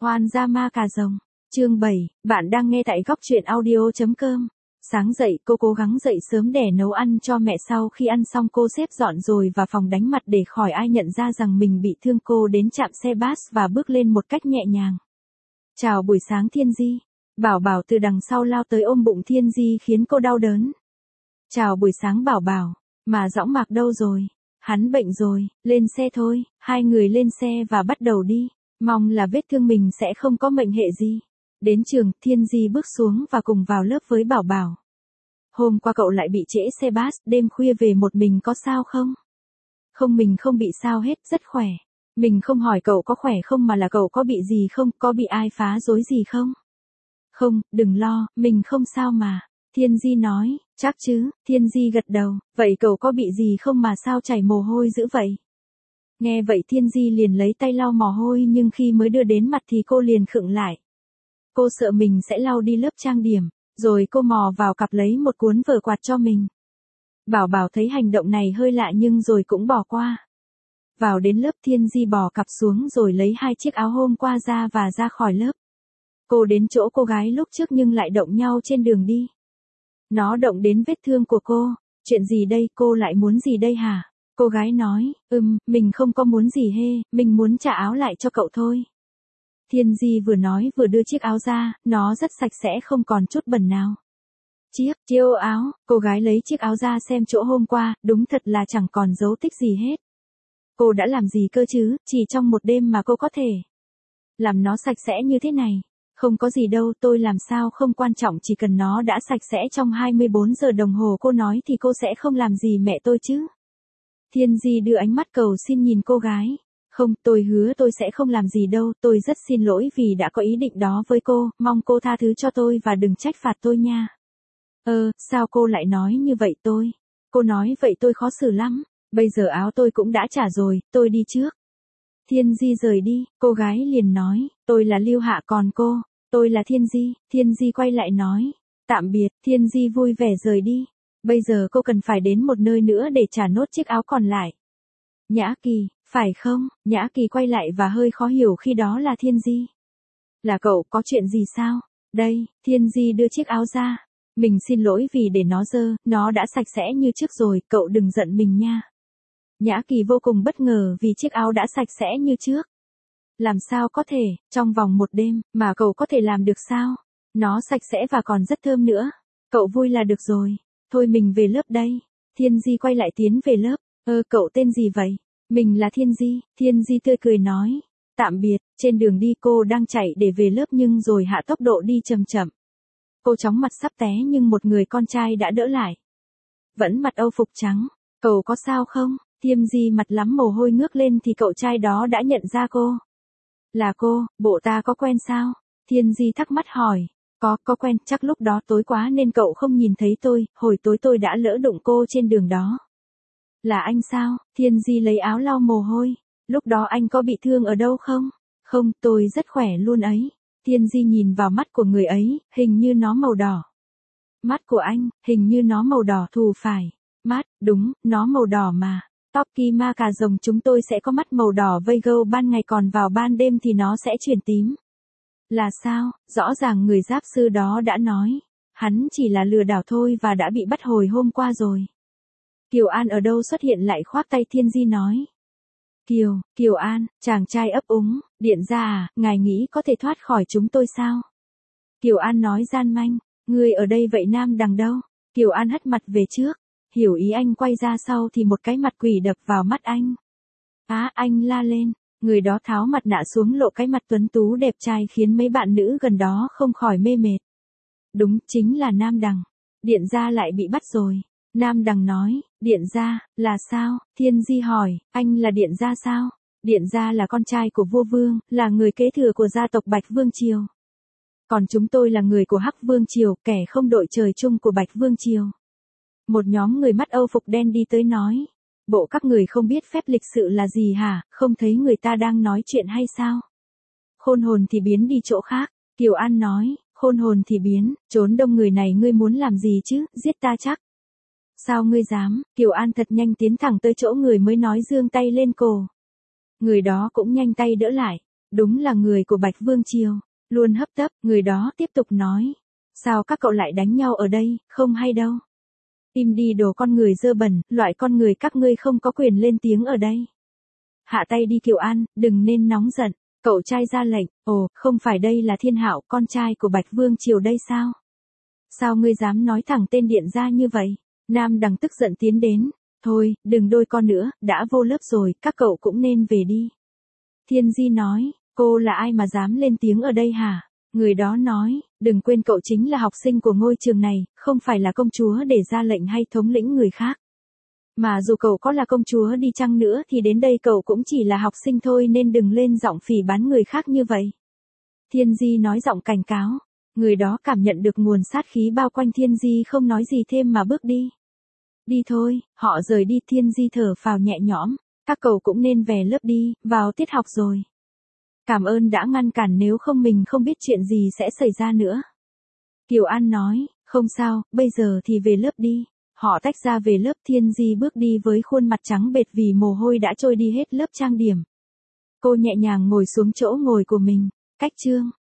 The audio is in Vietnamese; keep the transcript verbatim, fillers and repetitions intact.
Hoan gia ma cà rồng. Chương bảy, bạn đang nghe tại góc truyện audio.com. Sáng dậy cô cố gắng dậy sớm để nấu ăn cho mẹ, sau khi ăn xong cô xếp dọn rồi vào phòng đánh mặt để khỏi ai nhận ra rằng mình bị thương. Cô đến trạm xe bus và bước lên một cách nhẹ nhàng. Chào buổi sáng Thiên Di. Bảo Bảo từ đằng sau lao tới ôm bụng Thiên Di khiến cô đau đớn. Chào buổi sáng Bảo Bảo, mà Dõng Mạc đâu rồi? Hắn bệnh rồi, lên xe thôi. Hai người lên xe và bắt đầu đi. Mong là vết thương mình sẽ không có mệnh hệ gì. Đến trường, Thiên Di bước xuống và cùng vào lớp với Bảo Bảo. Hôm qua cậu lại bị trễ xe bus, đêm khuya về một mình có sao không? Không, mình không bị sao hết, rất khỏe. Mình không hỏi cậu có khỏe không mà là cậu có bị gì không, có bị ai phá rối gì không? Không, đừng lo, mình không sao mà. Thiên Di nói, chắc chứ? Thiên Di gật đầu, vậy cậu có bị gì không mà sao chảy mồ hôi dữ vậy? Nghe vậy Thiên Di liền lấy tay lau mồ hôi, nhưng khi mới đưa đến mặt thì cô liền khựng lại. Cô sợ mình sẽ lau đi lớp trang điểm, rồi cô mò vào cặp lấy một cuốn vở quạt cho mình. Bảo Bảo thấy hành động này hơi lạ nhưng rồi cũng bỏ qua. Vào đến lớp, Thiên Di bỏ cặp xuống rồi lấy hai chiếc áo hôm qua ra và ra khỏi lớp. Cô đến chỗ cô gái lúc trước nhưng lại động nhau trên đường đi. Nó động đến vết thương của cô. Chuyện gì đây, cô lại muốn gì đây hả? Cô gái nói, ừm, mình không có muốn gì hê, mình muốn trả áo lại cho cậu thôi. Thiên Di vừa nói vừa đưa chiếc áo ra, nó rất sạch sẽ không còn chút bẩn nào. Chiếc, chiêu áo, cô gái lấy chiếc áo ra xem chỗ hôm qua, đúng thật là chẳng còn dấu tích gì hết. Cô đã làm gì cơ chứ, chỉ trong một đêm mà cô có thể làm nó sạch sẽ như thế này. Không có gì đâu, tôi làm sao không quan trọng, chỉ cần nó đã sạch sẽ trong hai mươi bốn giờ đồng hồ cô nói thì cô sẽ không làm gì mẹ tôi chứ. Thiên Di đưa ánh mắt cầu xin nhìn cô gái. Không, tôi hứa tôi sẽ không làm gì đâu, tôi rất xin lỗi vì đã có ý định đó với cô, mong cô tha thứ cho tôi và đừng trách phạt tôi nha. Ơ, sao cô lại nói như vậy tôi? Cô nói vậy tôi khó xử lắm, bây giờ áo tôi cũng đã trả rồi, tôi đi trước. Thiên Di rời đi, cô gái liền nói, tôi là Lưu Hạ còn cô, tôi là Thiên Di. Thiên Di quay lại nói, tạm biệt. Thiên Di vui vẻ rời đi. Bây giờ cô cần phải đến một nơi nữa để trả nốt chiếc áo còn lại. Nhã Kỳ, phải không? Nhã Kỳ quay lại và hơi khó hiểu khi đó là Thiên Di. Là cậu, có chuyện gì sao? Đây, Thiên Di đưa chiếc áo ra. Mình xin lỗi vì để nó dơ, nó đã sạch sẽ như trước rồi, cậu đừng giận mình nha. Nhã Kỳ vô cùng bất ngờ vì chiếc áo đã sạch sẽ như trước. Làm sao có thể, trong vòng một đêm, mà cậu có thể làm được sao? Nó sạch sẽ và còn rất thơm nữa. Cậu vui là được rồi. Thôi mình về lớp đây. Thiên Di quay lại tiến về lớp. Ơ, cậu tên gì vậy? Mình là Thiên Di. Thiên Di tươi cười nói. Tạm biệt. Trên đường đi cô đang chạy để về lớp nhưng rồi hạ tốc độ đi chậm chậm. Cô chóng mặt sắp té nhưng một người con trai đã đỡ lại. Vẫn mặc âu phục trắng. Cậu có sao không? Thiên Di mặt lắm mồ hôi ngước lên thì cậu trai đó đã nhận ra cô. Là cô, bộ ta có quen sao? Thiên Di thắc mắc hỏi. Có, có quen, chắc lúc đó tối quá nên cậu không nhìn thấy tôi, hồi tối tôi đã lỡ đụng cô trên đường đó. Là anh sao? Thiên Di lấy áo lau mồ hôi. Lúc đó anh có bị thương ở đâu không? Không, tôi rất khỏe luôn ấy. Thiên Di nhìn vào mắt của người ấy, hình như nó màu đỏ. Mắt của anh, hình như nó màu đỏ thù phải. Mắt, đúng, nó màu đỏ mà. Toki ma cà rồng chúng tôi sẽ có mắt màu đỏ vây gâu ban ngày, còn vào ban đêm thì nó sẽ chuyển tím. Là sao? Rõ ràng người giáp sư đó đã nói. Hắn chỉ là lừa đảo thôi và đã bị bắt hồi hôm qua rồi. Kiều An ở đâu xuất hiện lại khoác tay Thiên Di nói. Kiều, Kiều An, chàng trai ấp úng, điện ra à, ngài nghĩ có thể thoát khỏi chúng tôi sao? Kiều An nói gian manh, ngươi ở đây vậy Nam Đằng đâu? Kiều An hất mặt về trước. Hiểu ý anh quay ra sau thì một cái mặt quỷ đập vào mắt anh. Á, anh la lên. Người đó tháo mặt nạ xuống lộ cái mặt tuấn tú đẹp trai khiến mấy bạn nữ gần đó không khỏi mê mệt. Đúng, chính là Nam Đằng. Điện gia lại bị bắt rồi. Nam Đằng nói, điện gia, là sao? Thiên Di hỏi, anh là điện gia sao? Điện gia là con trai của vua Vương, là người kế thừa của gia tộc Bạch Vương Triều. Còn chúng tôi là người của Hắc Vương Triều, kẻ không đội trời chung của Bạch Vương Triều. Một nhóm người mắt âu phục đen đi tới nói. Bộ các người không biết phép lịch sự là gì hả, không thấy người ta đang nói chuyện hay sao? Khôn hồn thì biến đi chỗ khác. Kiều An nói, khôn hồn thì biến, trốn đông người này ngươi muốn làm gì chứ, giết ta chắc. Sao ngươi dám? Kiều An thật nhanh tiến thẳng tới chỗ người mới nói, giương tay lên cổ. Người đó cũng nhanh tay đỡ lại. Đúng là người của Bạch Vương Triều. Luôn hấp tấp, người đó tiếp tục nói. Sao các cậu lại đánh nhau ở đây, không hay đâu. Im đi đồ con người dơ bẩn, loại con người các ngươi không có quyền lên tiếng ở đây. Hạ tay đi Kiều An, đừng nên nóng giận. Cậu trai ra lệnh, ồ, không phải đây là Thiên Hạo, con trai của Bạch Vương Triều đây sao? Sao ngươi dám nói thẳng tên điện gia như vậy? Nam Đằng tức giận tiến đến. Thôi, đừng đôi con nữa, đã vô lớp rồi, các cậu cũng nên về đi. Thiên Di nói, cô là ai mà dám lên tiếng ở đây hả? Người đó nói, đừng quên cậu chính là học sinh của ngôi trường này, không phải là công chúa để ra lệnh hay thống lĩnh người khác. Mà dù cậu có là công chúa đi chăng nữa thì đến đây cậu cũng chỉ là học sinh thôi nên đừng lên giọng phỉ báng người khác như vậy. Thiên Di nói giọng cảnh cáo. Người đó cảm nhận được nguồn sát khí bao quanh Thiên Di không nói gì thêm mà bước đi. Đi thôi, họ rời đi. Thiên Di thở phào nhẹ nhõm. Các cậu cũng nên về lớp đi, vào tiết học rồi. Cảm ơn đã ngăn cản, nếu không mình không biết chuyện gì sẽ xảy ra nữa. Kiều An nói, không sao, bây giờ thì về lớp đi. Họ tách ra về lớp. Thiên Di bước đi với khuôn mặt trắng bệch vì mồ hôi đã trôi đi hết lớp trang điểm. Cô nhẹ nhàng ngồi xuống chỗ ngồi của mình. Cách chương